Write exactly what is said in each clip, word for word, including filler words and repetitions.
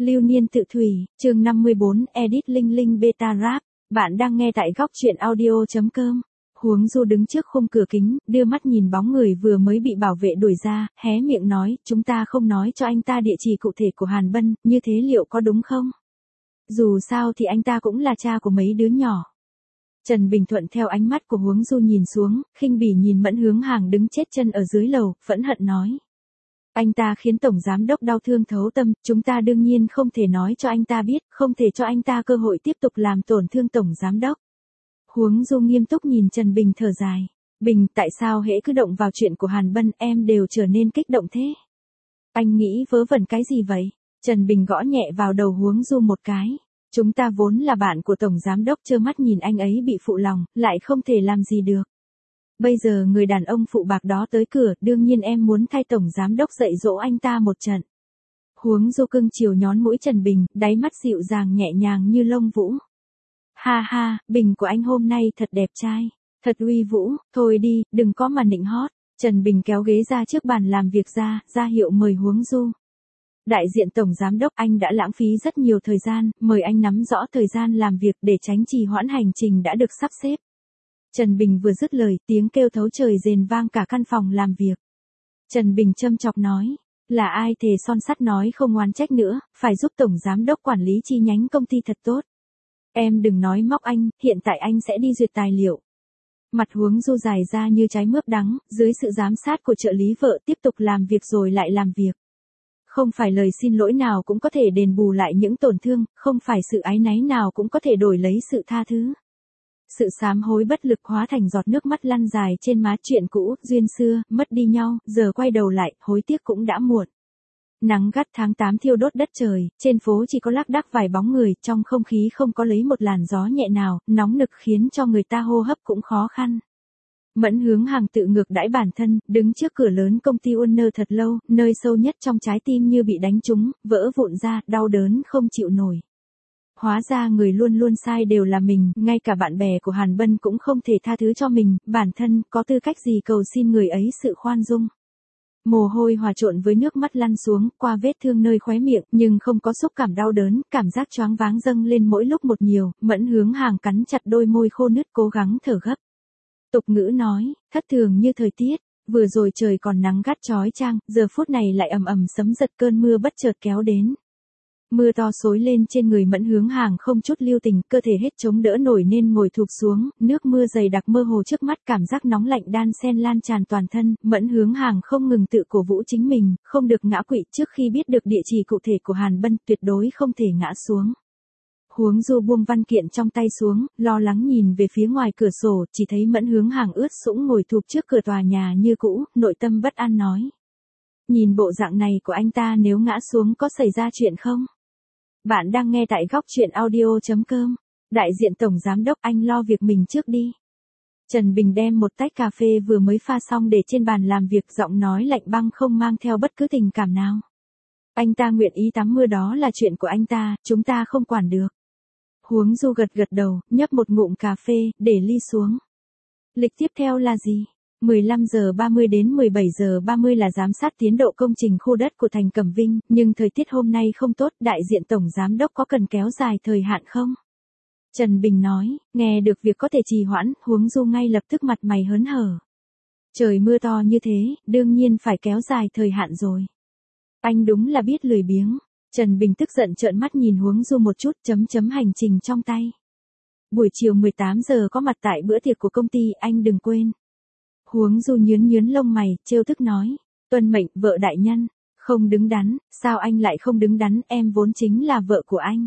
Lưu niên tự thủy, chương năm mươi bốn, edit Linh Linh beta rap. Bạn đang nghe tại góc truyện audio.com. Huống Du đứng trước khung cửa kính, đưa mắt nhìn bóng người vừa mới bị bảo vệ đuổi ra, hé miệng nói, chúng ta không nói cho anh ta địa chỉ cụ thể của Hàn Bân, như thế liệu có đúng không? Dù sao thì anh ta cũng là cha của mấy đứa nhỏ. Trần Bình Thuận theo ánh mắt của Huống Du nhìn xuống, khinh bỉ nhìn Mẫn Hướng Hàng đứng chết chân ở dưới lầu, phẫn hận nói. Anh ta khiến Tổng Giám Đốc đau thương thấu tâm, chúng ta đương nhiên không thể nói cho anh ta biết, không thể cho anh ta cơ hội tiếp tục làm tổn thương Tổng Giám Đốc. Huống Du nghiêm túc nhìn Trần Bình thở dài. Bình, tại sao hễ cứ động vào chuyện của Hàn Bân em đều trở nên kích động thế? Anh nghĩ vớ vẩn cái gì vậy? Trần Bình gõ nhẹ vào đầu Huống Du một cái. Chúng ta vốn là bạn của Tổng Giám Đốc, trơ mắt nhìn anh ấy bị phụ lòng, lại không thể làm gì được. Bây giờ người đàn ông phụ bạc đó tới cửa, đương nhiên em muốn thay Tổng Giám Đốc dạy dỗ anh ta một trận. Huống Du cưng chiều nhón mũi Trần Bình, đáy mắt dịu dàng nhẹ nhàng như lông vũ. Ha ha, Bình của anh hôm nay thật đẹp trai, thật uy vũ, thôi đi, đừng có mà nịnh hót. Trần Bình kéo ghế ra trước bàn làm việc ra, ra hiệu mời Huống Du. Đại diện Tổng Giám Đốc, anh đã lãng phí rất nhiều thời gian, mời anh nắm rõ thời gian làm việc để tránh trì hoãn hành trình đã được sắp xếp. Trần Bình vừa dứt lời, tiếng kêu thấu trời rền vang cả căn phòng làm việc. Trần Bình châm chọc nói, là ai thề son sắt nói không oán trách nữa, phải giúp Tổng Giám Đốc quản lý chi nhánh công ty thật tốt. Em đừng nói móc anh, hiện tại anh sẽ đi duyệt tài liệu. Mặt Huống Du dài ra như trái mướp đắng, dưới sự giám sát của trợ lý vợ tiếp tục làm việc rồi lại làm việc. Không phải lời xin lỗi nào cũng có thể đền bù lại những tổn thương, không phải sự áy náy nào cũng có thể đổi lấy sự tha thứ. Sự sám hối bất lực hóa thành giọt nước mắt lăn dài trên má, chuyện cũ, duyên xưa, mất đi nhau, giờ quay đầu lại, hối tiếc cũng đã muộn. Nắng gắt tháng tám thiêu đốt đất trời, trên phố chỉ có lác đác vài bóng người, trong không khí không có lấy một làn gió nhẹ nào, nóng nực khiến cho người ta hô hấp cũng khó khăn. Mẫn Hướng Hàng tự ngược đãi bản thân, đứng trước cửa lớn công ty Warner thật lâu, nơi sâu nhất trong trái tim như bị đánh trúng, vỡ vụn ra, đau đớn không chịu nổi. Hóa ra người luôn luôn sai đều là mình, ngay cả bạn bè của Hàn Bân cũng không thể tha thứ cho mình, bản thân có tư cách gì cầu xin người ấy sự khoan dung. Mồ hôi hòa trộn với nước mắt lăn xuống, qua vết thương nơi khóe miệng, nhưng không có xúc cảm đau đớn, cảm giác choáng váng dâng lên mỗi lúc một nhiều, Mẫn Hướng Hàng cắn chặt đôi môi khô nứt cố gắng thở gấp. Tục ngữ nói, thất thường như thời tiết, vừa rồi trời còn nắng gắt chói chang, giờ phút này lại ầm ầm sấm giật, cơn mưa bất chợt kéo đến. Mưa to xối lên trên người Mẫn Hướng Hàng không chút lưu tình, cơ thể hết chống đỡ nổi nên ngồi thụp xuống, nước mưa dày đặc mơ hồ trước mắt, cảm giác nóng lạnh đan xen lan tràn toàn thân, Mẫn Hướng Hàng không ngừng tự cổ vũ chính mình, không được ngã quỵ, trước khi biết được địa chỉ cụ thể của Hàn Bân, tuyệt đối không thể ngã xuống. Huống Du buông văn kiện trong tay xuống, lo lắng nhìn về phía ngoài cửa sổ, chỉ thấy Mẫn Hướng Hàng ướt sũng ngồi thụp trước cửa tòa nhà như cũ, nội tâm bất an nói. Nhìn bộ dạng này của anh ta, nếu ngã xuống có xảy ra chuyện không? Bạn đang nghe tại góc truyện audio.com. Đại diện Tổng Giám Đốc, anh lo việc mình trước đi. Trần Bình đem một tách cà phê vừa mới pha xong để trên bàn làm việc, giọng nói lạnh băng không mang theo bất cứ tình cảm nào. Anh ta nguyện ý tắm mưa đó là chuyện của anh ta, chúng ta không quản được. Huống Du gật gật đầu, nhấp một ngụm cà phê, để ly xuống. Lịch tiếp theo là gì? mười lăm giờ ba mươi đến mười bảy giờ ba mươi là giám sát tiến độ công trình khu đất của Thành Cẩm Vinh, nhưng thời tiết hôm nay không tốt, đại diện Tổng Giám Đốc có cần kéo dài thời hạn không? Trần Bình nói, nghe được việc có thể trì hoãn, Huống Du ngay lập tức mặt mày hớn hở. Trời mưa to như thế, đương nhiên phải kéo dài thời hạn rồi. Anh đúng là biết lười biếng. Trần Bình tức giận trợn mắt nhìn Huống Du một chút, chấm chấm hành trình trong tay. Buổi chiều mười tám giờ có mặt tại bữa tiệc của công ty, anh đừng quên. Huống Du nhướn nhướn lông mày, trêu tức nói, tuân mệnh, vợ đại nhân, không đứng đắn, sao anh lại không đứng đắn, em vốn chính là vợ của anh.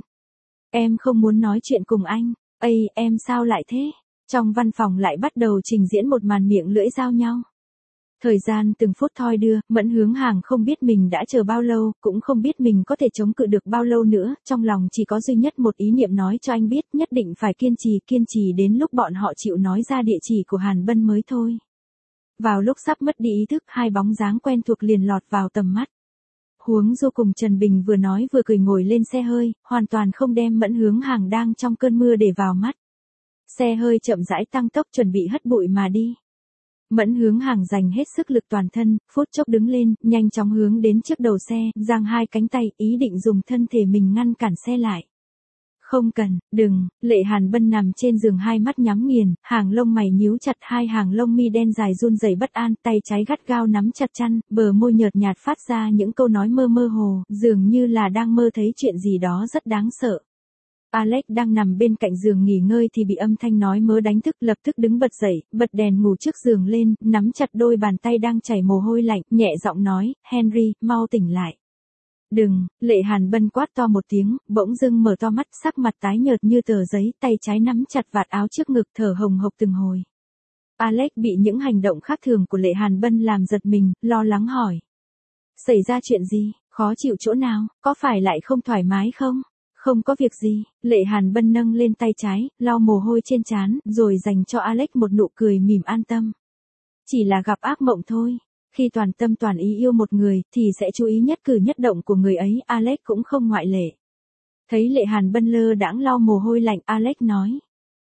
Em không muốn nói chuyện cùng anh, ây, em sao lại thế? Trong văn phòng lại bắt đầu trình diễn một màn miệng lưỡi giao nhau. Thời gian từng phút thoi đưa, Mẫn Hướng Hàng không biết mình đã chờ bao lâu, cũng không biết mình có thể chống cự được bao lâu nữa, trong lòng chỉ có duy nhất một ý niệm nói cho anh biết, nhất định phải kiên trì, kiên trì đến lúc bọn họ chịu nói ra địa chỉ của Hàn Bân mới thôi. Vào lúc sắp mất đi ý thức, hai bóng dáng quen thuộc liền lọt vào tầm mắt. Huống Du cùng Trần Bình vừa nói vừa cười ngồi lên xe hơi, hoàn toàn không đem Mẫn Hướng Hàng đang trong cơn mưa để vào mắt. Xe hơi chậm rãi tăng tốc chuẩn bị hất bụi mà đi. Mẫn hướng hàng dành hết sức lực toàn thân, phút chốc đứng lên, nhanh chóng hướng đến trước đầu xe, giang hai cánh tay, ý định dùng thân thể mình ngăn cản xe lại. Không cần, đừng, Lệ Hàn Bân nằm trên giường hai mắt nhắm nghiền, hàng lông mày nhíu chặt, hai hàng lông mi đen dài run rẩy bất an, tay trái gắt gao nắm chặt chăn, bờ môi nhợt nhạt phát ra những câu nói mơ mơ hồ, dường như là đang mơ thấy chuyện gì đó rất đáng sợ. Alex đang nằm bên cạnh giường nghỉ ngơi thì bị âm thanh nói mớ đánh thức, lập tức đứng bật dậy, bật đèn ngủ trước giường lên, nắm chặt đôi bàn tay đang chảy mồ hôi lạnh, nhẹ giọng nói, Henry, mau tỉnh lại. Đừng, Lệ Hàn Bân quát to một tiếng, bỗng dưng mở to mắt, sắc mặt tái nhợt như tờ giấy, tay trái nắm chặt vạt áo trước ngực, thở hồng hộc từng hồi. Alex bị những hành động khác thường của Lệ Hàn Bân làm giật mình, lo lắng hỏi. Xảy ra chuyện gì, khó chịu chỗ nào, có phải lại không thoải mái không? Không có việc gì, Lệ Hàn Bân nâng lên tay trái, lau mồ hôi trên trán, rồi dành cho Alex một nụ cười mỉm an tâm. Chỉ là gặp ác mộng thôi. Khi toàn tâm toàn ý yêu một người, thì sẽ chú ý nhất cử nhất động của người ấy, Alex cũng không ngoại lệ. Thấy Lệ Hàn Bân lơ đãng lau mồ hôi lạnh, Alex nói.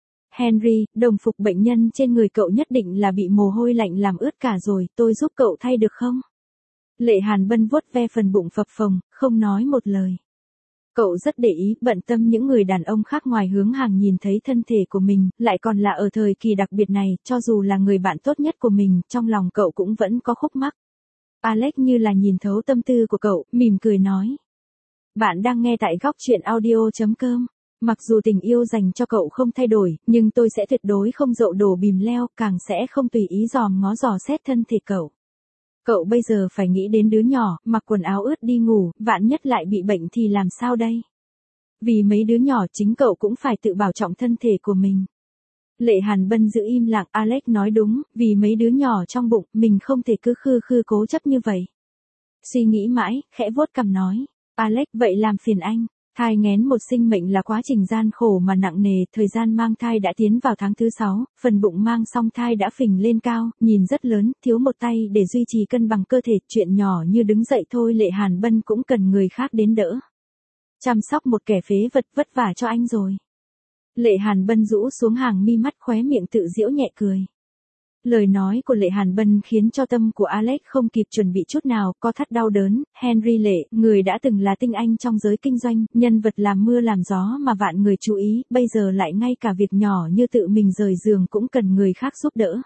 Henry, đồng phục bệnh nhân trên người cậu nhất định là bị mồ hôi lạnh làm ướt cả rồi, tôi giúp cậu thay được không? Lệ Hàn Bân vuốt ve phần bụng phập phồng, không nói một lời. Cậu rất để ý, bận tâm những người đàn ông khác ngoài hướng hàng nhìn thấy thân thể của mình, lại còn là ở thời kỳ đặc biệt này, cho dù là người bạn tốt nhất của mình, trong lòng cậu cũng vẫn có khúc mắc. Alex như là nhìn thấu tâm tư của cậu, mỉm cười nói. Bạn đang nghe tại góc truyện audio chấm com. Mặc dù tình yêu dành cho cậu không thay đổi, nhưng tôi sẽ tuyệt đối không dậu đổ bìm leo, càng sẽ không tùy ý dòm ngó dò xét thân thể cậu. Cậu bây giờ phải nghĩ đến đứa nhỏ, mặc quần áo ướt đi ngủ, vạn nhất lại bị bệnh thì làm sao đây? Vì mấy đứa nhỏ chính cậu cũng phải tự bảo trọng thân thể của mình. Lệ Hàn Bân giữ im lặng, Alex nói đúng, vì mấy đứa nhỏ trong bụng, mình không thể cứ khư khư cố chấp như vậy. Suy nghĩ mãi, khẽ vuốt cằm nói, Alex, vậy làm phiền anh. Thai nghén một sinh mệnh là quá trình gian khổ mà nặng nề, thời gian mang thai đã tiến vào tháng thứ sáu, phần bụng mang song thai đã phình lên cao, nhìn rất lớn, thiếu một tay để duy trì cân bằng cơ thể, chuyện nhỏ như đứng dậy thôi Lệ Hàn Bân cũng cần người khác đến đỡ. Chăm sóc một kẻ phế vật vất vả cho anh rồi. Lệ Hàn Bân rũ xuống hàng mi mắt, khóe miệng tự giễu nhẹ cười. Lời nói của Lệ Hàn Bân khiến cho tâm của Alex không kịp chuẩn bị chút nào, co thắt đau đớn. Henry Lệ, người đã từng là tinh anh trong giới kinh doanh, nhân vật làm mưa làm gió mà vạn người chú ý, bây giờ lại ngay cả việc nhỏ như tự mình rời giường cũng cần người khác giúp đỡ.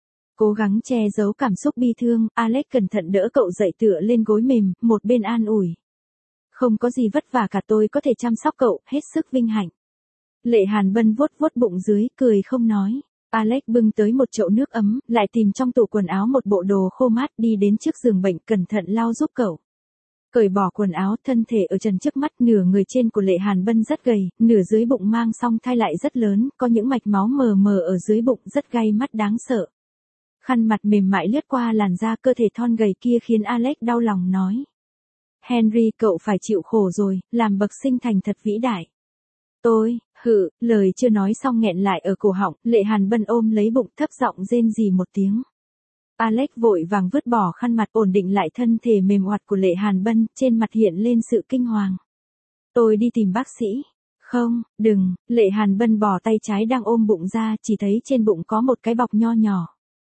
Cố gắng che giấu cảm xúc bi thương, Alex cẩn thận đỡ cậu dậy tựa lên gối mềm, một bên an ủi. Không có gì vất vả cả, tôi có thể chăm sóc cậu, hết sức vinh hạnh. Lệ Hàn Bân vuốt vuốt bụng dưới, cười không nói. Alex bưng tới một chậu nước ấm, lại tìm trong tủ quần áo một bộ đồ khô mát, đi đến trước giường bệnh, cẩn thận lau giúp cậu. Cởi bỏ quần áo, thân thể ở trần trước mắt, nửa người trên của Lệ Hàn Bân rất gầy, nửa dưới bụng mang song thai lại rất lớn, có những mạch máu mờ mờ ở dưới bụng, rất gay mắt đáng sợ. Khăn mặt mềm mại lướt qua làn da cơ thể thon gầy kia khiến Alex đau lòng nói. Henry, cậu phải chịu khổ rồi, làm bậc sinh thành thật vĩ đại. Tôi, hự, lời chưa nói xong nghẹn lại ở cổ họng, Lệ Hàn Bân ôm lấy bụng thấp giọng rên rỉ một tiếng. Alex vội vàng vứt bỏ khăn mặt, ổn định lại thân thể mềm oặt của Lệ Hàn Bân, trên mặt hiện lên sự kinh hoàng. Tôi đi tìm bác sĩ. Không, đừng, Lệ Hàn Bân bỏ tay trái đang ôm bụng ra, chỉ thấy trên bụng có một cái bọc nho nhỏ.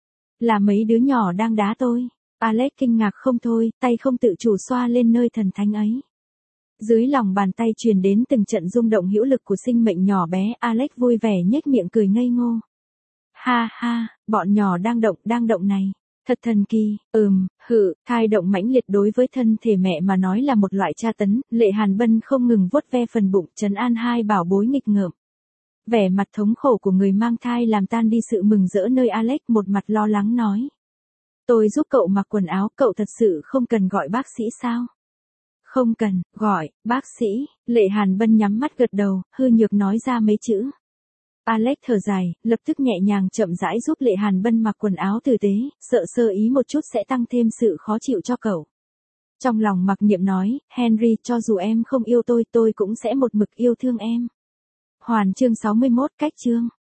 Là mấy đứa nhỏ đang đá tôi. Alex kinh ngạc không thôi, tay không tự chủ xoa lên nơi thần thánh ấy. Dưới lòng bàn tay truyền đến từng trận rung động hữu lực của sinh mệnh nhỏ bé, Alex vui vẻ nhếch miệng cười ngây ngô. Ha ha, bọn nhỏ đang động, đang động này. Thật thần kỳ, ừm, hự, thai động mãnh liệt đối với thân thể mẹ mà nói là một loại tra tấn, Lệ Hàn Bân không ngừng vuốt ve phần bụng, trấn an hai bảo bối nghịch ngợm. Vẻ mặt thống khổ của người mang thai làm tan đi sự mừng rỡ nơi Alex, một mặt lo lắng nói. Tôi giúp cậu mặc quần áo, cậu thật sự không cần gọi bác sĩ sao? Không cần, gọi, bác sĩ, Lệ Hàn Bân nhắm mắt gật đầu, hư nhược nói ra mấy chữ. Alex thở dài, lập tức nhẹ nhàng chậm rãi giúp Lệ Hàn Bân mặc quần áo tử tế, sợ sơ ý một chút sẽ tăng thêm sự khó chịu cho cậu. Trong lòng mặc niệm nói, Henry, cho dù em không yêu tôi, tôi cũng sẽ một mực yêu thương em. Hoàn chương sáu mươi mốt, cách chương.